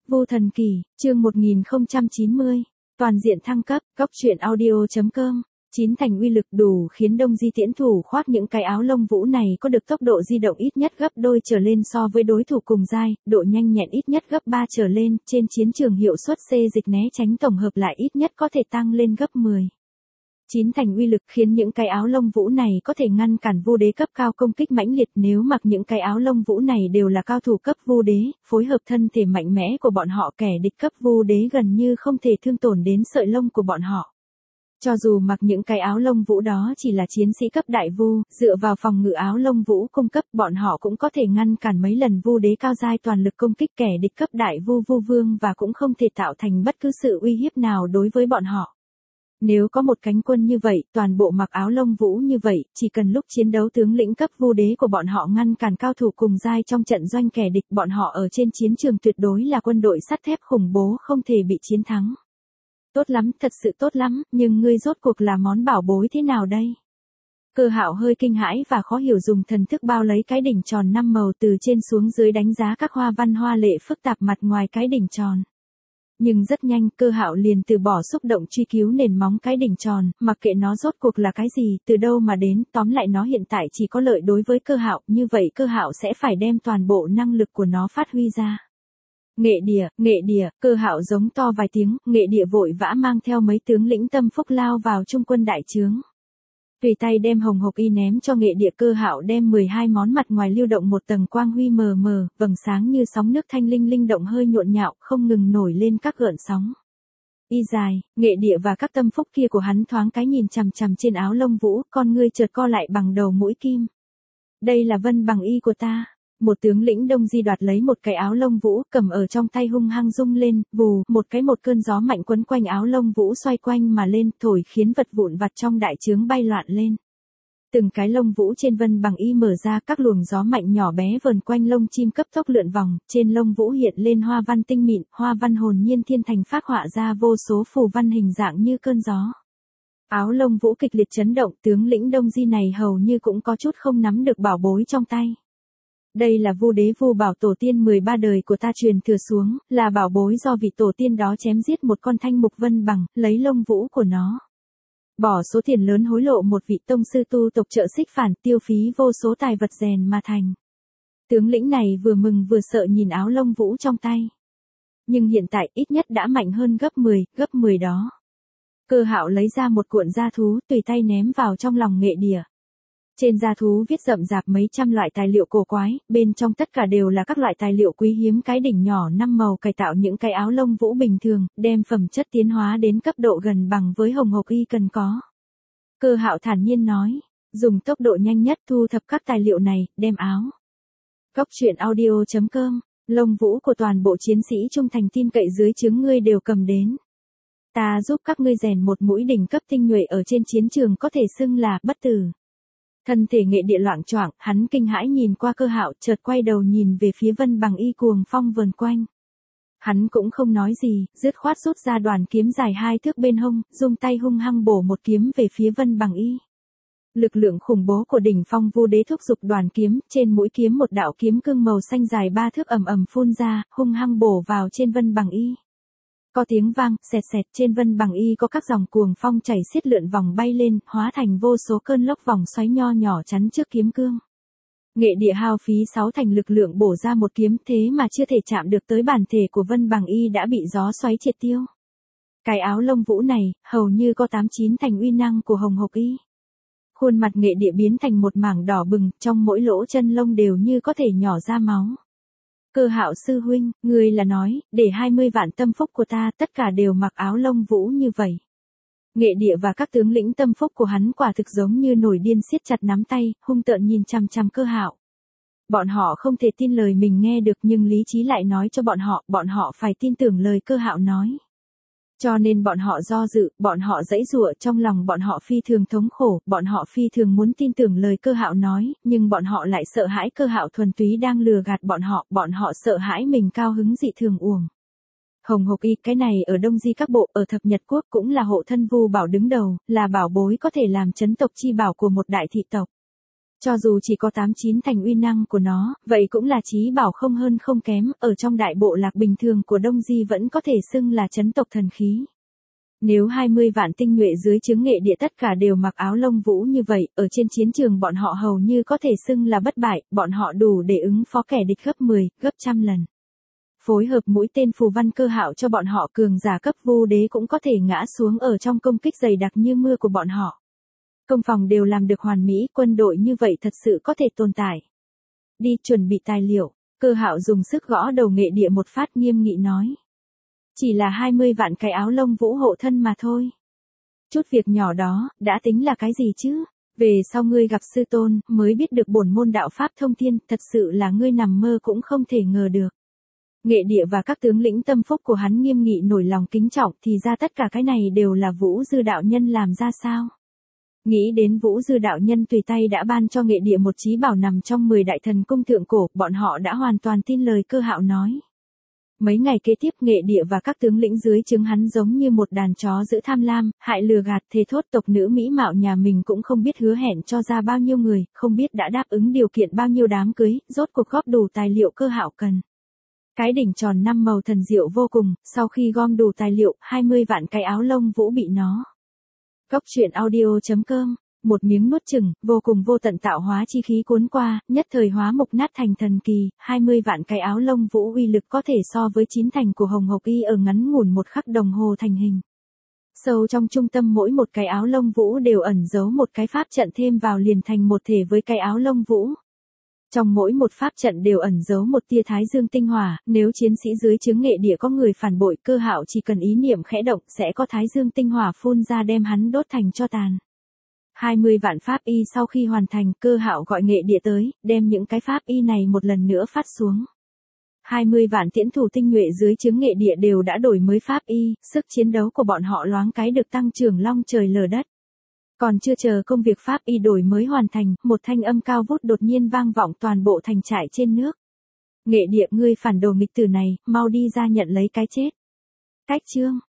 Vu Thần Kỳ, chương 1090, toàn diện thăng cấp, góc truyện audio.com. Chín thành uy lực đủ khiến Đông Di tiễn thủ khoác những cái áo lông vũ này có được tốc độ di động ít nhất gấp đôi trở lên so với đối thủ cùng giai, độ nhanh nhẹn ít nhất gấp 3 trở lên, trên chiến trường hiệu suất xê dịch né tránh tổng hợp lại ít nhất có thể tăng lên gấp 10. Chín thành uy lực khiến những cái áo lông vũ này có thể ngăn cản Vu Đế cấp cao công kích mãnh liệt. Nếu mặc những cái áo lông vũ này đều là cao thủ cấp Vu Đế, phối hợp thân thể mạnh mẽ của bọn họ, kẻ địch cấp Vu Đế gần như không thể thương tổn đến sợi lông của bọn họ. Cho dù mặc những cái áo lông vũ đó chỉ là chiến sĩ cấp đại vu, dựa vào phòng ngự áo lông vũ cung cấp, bọn họ cũng có thể ngăn cản mấy lần Vu Đế cao giai toàn lực công kích kẻ địch cấp đại vu Vu Vương và cũng không thể tạo thành bất cứ sự uy hiếp nào đối với bọn họ. Nếu có một cánh quân như vậy, toàn bộ mặc áo lông vũ như vậy, chỉ cần lúc chiến đấu tướng lĩnh cấp Vu Đế của bọn họ ngăn cản cao thủ cùng giai trong trận doanh kẻ địch, bọn họ ở trên chiến trường tuyệt đối là quân đội sắt thép khủng bố không thể bị chiến thắng. Tốt lắm, thật sự tốt lắm, nhưng ngươi rốt cuộc là món bảo bối thế nào đây? Cơ Hạo hơi kinh hãi và khó hiểu, dùng thần thức bao lấy cái đỉnh tròn 5 màu từ trên xuống dưới, đánh giá các hoa văn hoa lệ phức tạp mặt ngoài cái đỉnh tròn. Nhưng rất nhanh Cơ Hạo liền từ bỏ xúc động truy cứu nền móng cái đỉnh tròn, mặc kệ nó rốt cuộc là cái gì, từ đâu mà đến, tóm lại nó hiện tại chỉ có lợi đối với Cơ Hạo, như vậy Cơ Hạo sẽ phải đem toàn bộ năng lực của nó phát huy ra. Nghệ địa, Cơ Hạo giống to vài tiếng, Nghệ địa vội vã mang theo mấy tướng lĩnh tâm phúc lao vào trung quân đại trướng. Tùy tay đem hồng hộc y ném cho Nghệ địa. Cơ Hạo đem 12 món mặt ngoài lưu động một tầng quang huy mờ mờ, vầng sáng như sóng nước thanh linh linh động hơi nhộn nhạo, không ngừng nổi lên các gợn sóng. Y dài, Nghệ địa và các tâm phúc kia của hắn thoáng cái nhìn chằm chằm trên áo lông vũ, con ngươi chợt co lại bằng đầu mũi kim. Đây là vân bằng y của ta. Một tướng lĩnh Đông Di đoạt lấy một cái áo lông vũ, cầm ở trong tay hung hăng rung lên, vù, một cơn gió mạnh quấn quanh áo lông vũ xoay quanh mà lên, thổi khiến vật vụn vặt trong đại trướng bay loạn lên. Từng cái lông vũ trên vân bằng y mở ra, các luồng gió mạnh nhỏ bé vờn quanh lông chim cấp tốc lượn vòng, trên lông vũ hiện lên hoa văn tinh mịn, hoa văn hồn nhiên thiên thành phác họa ra vô số phù văn hình dạng như cơn gió. Áo lông vũ kịch liệt chấn động, tướng lĩnh Đông Di này hầu như cũng có chút không nắm được bảo bối trong tay. Đây là Vu Đế Vu Bảo tổ tiên 13 đời của ta truyền thừa xuống, là bảo bối do vị tổ tiên đó chém giết một con thanh mục vân bằng, lấy lông vũ của nó. Bỏ số tiền lớn hối lộ một vị tông sư tu tộc trợ xích phản, tiêu phí vô số tài vật rèn mà thành. Tướng lĩnh này vừa mừng vừa sợ nhìn áo lông vũ trong tay. Nhưng hiện tại ít nhất đã mạnh hơn gấp 10 đó. Cơ Hạo lấy ra một cuộn da thú, tùy tay ném vào trong lòng Nghệ địa. Trên da thú viết rậm rạp mấy trăm loại tài liệu cổ quái, bên trong tất cả đều là các loại tài liệu quý hiếm. Cái đỉnh nhỏ 5 màu cải tạo những cái áo lông vũ bình thường, đem phẩm chất tiến hóa đến cấp độ gần bằng với hồng hộc y cần có. Cơ Hạo thản nhiên nói, dùng tốc độ nhanh nhất thu thập các tài liệu này, đem áo. Góc truyện audio.com, lông vũ của toàn bộ chiến sĩ trung thành tin cậy dưới trướng ngươi đều cầm đến. Ta giúp các ngươi rèn một mũi đỉnh cấp tinh nhuệ ở trên chiến trường có thể xưng là bất tử. Thân thể Nghệ địa loạng choạng, hắn kinh hãi nhìn qua Cơ Hạo, chợt quay đầu nhìn về phía vân bằng y cuồng phong vờn quanh. Hắn cũng không nói gì, dứt khoát rút ra đoàn kiếm dài 2 thước bên hông, dùng tay hung hăng bổ một kiếm về phía vân bằng y. Lực lượng khủng bố của đỉnh phong Vu Đế thúc giục đoàn kiếm, trên mũi kiếm một đạo kiếm cương màu xanh dài 3 thước ầm ầm phun ra, hung hăng bổ vào trên vân bằng y. Có tiếng vang, xẹt xẹt, trên vân bằng y có các dòng cuồng phong chảy xiết lượn vòng bay lên, hóa thành vô số cơn lốc vòng xoáy nho nhỏ chắn trước kiếm cương. Nghệ địa hao phí 6 thành lực lượng bổ ra một kiếm, thế mà chưa thể chạm được tới bản thể của vân bằng y đã bị gió xoáy triệt tiêu. Cái áo lông vũ này, hầu như có 8-9 thành uy năng của hồng hộc y. Khuôn mặt Nghệ địa biến thành một mảng đỏ bừng, trong mỗi lỗ chân lông đều như có thể nhỏ ra máu. Cơ Hạo sư huynh, ngươi là nói, để 20 vạn tâm phúc của ta tất cả đều mặc áo lông vũ như vậy. Nghệ địa và các tướng lĩnh tâm phúc của hắn quả thực giống như nổi điên siết chặt nắm tay, hung tợn nhìn chằm chằm Cơ Hạo. Bọn họ không thể tin lời mình nghe được, nhưng lý trí lại nói cho bọn họ phải tin tưởng lời Cơ Hạo nói. Cho nên bọn họ do dự, bọn họ giãy giụa, trong lòng bọn họ phi thường thống khổ, bọn họ phi thường muốn tin tưởng lời Cơ Hạo nói, nhưng bọn họ lại sợ hãi Cơ Hạo thuần túy đang lừa gạt bọn họ sợ hãi mình cao hứng dị thường uổng. Hồng hộc y, cái này ở Đông Di các bộ, ở thập Nhật Quốc cũng là hộ thân Vu Bảo đứng đầu, là bảo bối có thể làm chấn tộc chi bảo của một đại thị tộc. Cho dù chỉ có 8-9 thành uy năng của nó, vậy cũng là chí bảo không hơn không kém, ở trong đại bộ lạc bình thường của Đông Di vẫn có thể xưng là chấn tộc thần khí. Nếu 20 vạn tinh nhuệ dưới trướng nghệ địa tất cả đều mặc áo lông vũ như vậy, ở trên chiến trường bọn họ hầu như có thể xưng là bất bại, bọn họ đủ để ứng phó kẻ địch gấp 10, gấp trăm lần. Phối hợp mũi tên phù văn Cơ Hạo cho bọn họ cường giả cấp Vu Đế cũng có thể ngã xuống ở trong công kích dày đặc như mưa của bọn họ. Công phòng đều làm được hoàn mỹ, quân đội như vậy thật sự có thể tồn tại. Đi chuẩn bị tài liệu, Cơ Hạo dùng sức gõ đầu nghệ địa một phát, nghiêm nghị nói. Chỉ là 20 vạn cái áo lông vũ hộ thân mà thôi. Chút việc nhỏ đó, đã tính là cái gì chứ? Về sau ngươi gặp sư tôn, mới biết được bổn môn đạo pháp thông thiên, thật sự là ngươi nằm mơ cũng không thể ngờ được. Nghệ địa và các tướng lĩnh tâm phúc của hắn nghiêm nghị nổi lòng kính trọng, thì ra tất cả cái này đều là Vũ Dư đạo nhân làm ra sao? Nghĩ đến Vũ Dư đạo nhân tùy tay đã ban cho nghệ địa một chí bảo nằm trong 10 đại thần cung thượng cổ, bọn họ đã hoàn toàn tin lời Cơ Hạo nói. Mấy ngày kế tiếp nghệ địa và các tướng lĩnh dưới trướng hắn giống như một đàn chó giữ tham lam, hại lừa gạt, thề thốt tộc nữ mỹ mạo nhà mình cũng không biết hứa hẹn cho ra bao nhiêu người, không biết đã đáp ứng điều kiện bao nhiêu đám cưới, rốt cuộc góp đủ tài liệu Cơ Hạo cần. Cái đỉnh tròn 5 màu thần diệu vô cùng, sau khi gom đủ tài liệu, 20 vạn cái áo lông vũ bị nó. Góc truyện audio.com, một miếng nuốt chửng, vô cùng vô tận tạo hóa chi khí cuốn qua, nhất thời hóa mục nát thành thần kỳ, 20 vạn cái áo lông vũ uy lực có thể so với 9 thành của Hồng Hộc Y ở ngắn ngủn một khắc đồng hồ thành hình. Sâu trong trung tâm mỗi một cái áo lông vũ đều ẩn giấu một cái pháp trận thêm vào liền thành một thể với cái áo lông vũ. Trong mỗi một pháp trận đều ẩn giấu một tia thái dương tinh hỏa, nếu chiến sĩ dưới trướng nghệ địa có người phản bội, Cơ Hạo chỉ cần ý niệm khẽ động sẽ có thái dương tinh hỏa phun ra đem hắn đốt thành tro tàn. 20 vạn pháp y sau khi hoàn thành, Cơ Hạo gọi nghệ địa tới, đem những cái pháp y này một lần nữa phát xuống. 20 vạn tiễn thủ tinh nhuệ dưới trướng nghệ địa đều đã đổi mới pháp y, sức chiến đấu của bọn họ loáng cái được tăng trưởng long trời lở đất. Còn chưa chờ công việc pháp y đổi mới hoàn thành, một thanh âm cao vút đột nhiên vang vọng toàn bộ thành trại trên nước. Nghệ địa, ngươi phản đồ nghịch tử này, mau đi ra nhận lấy cái chết. Cách chương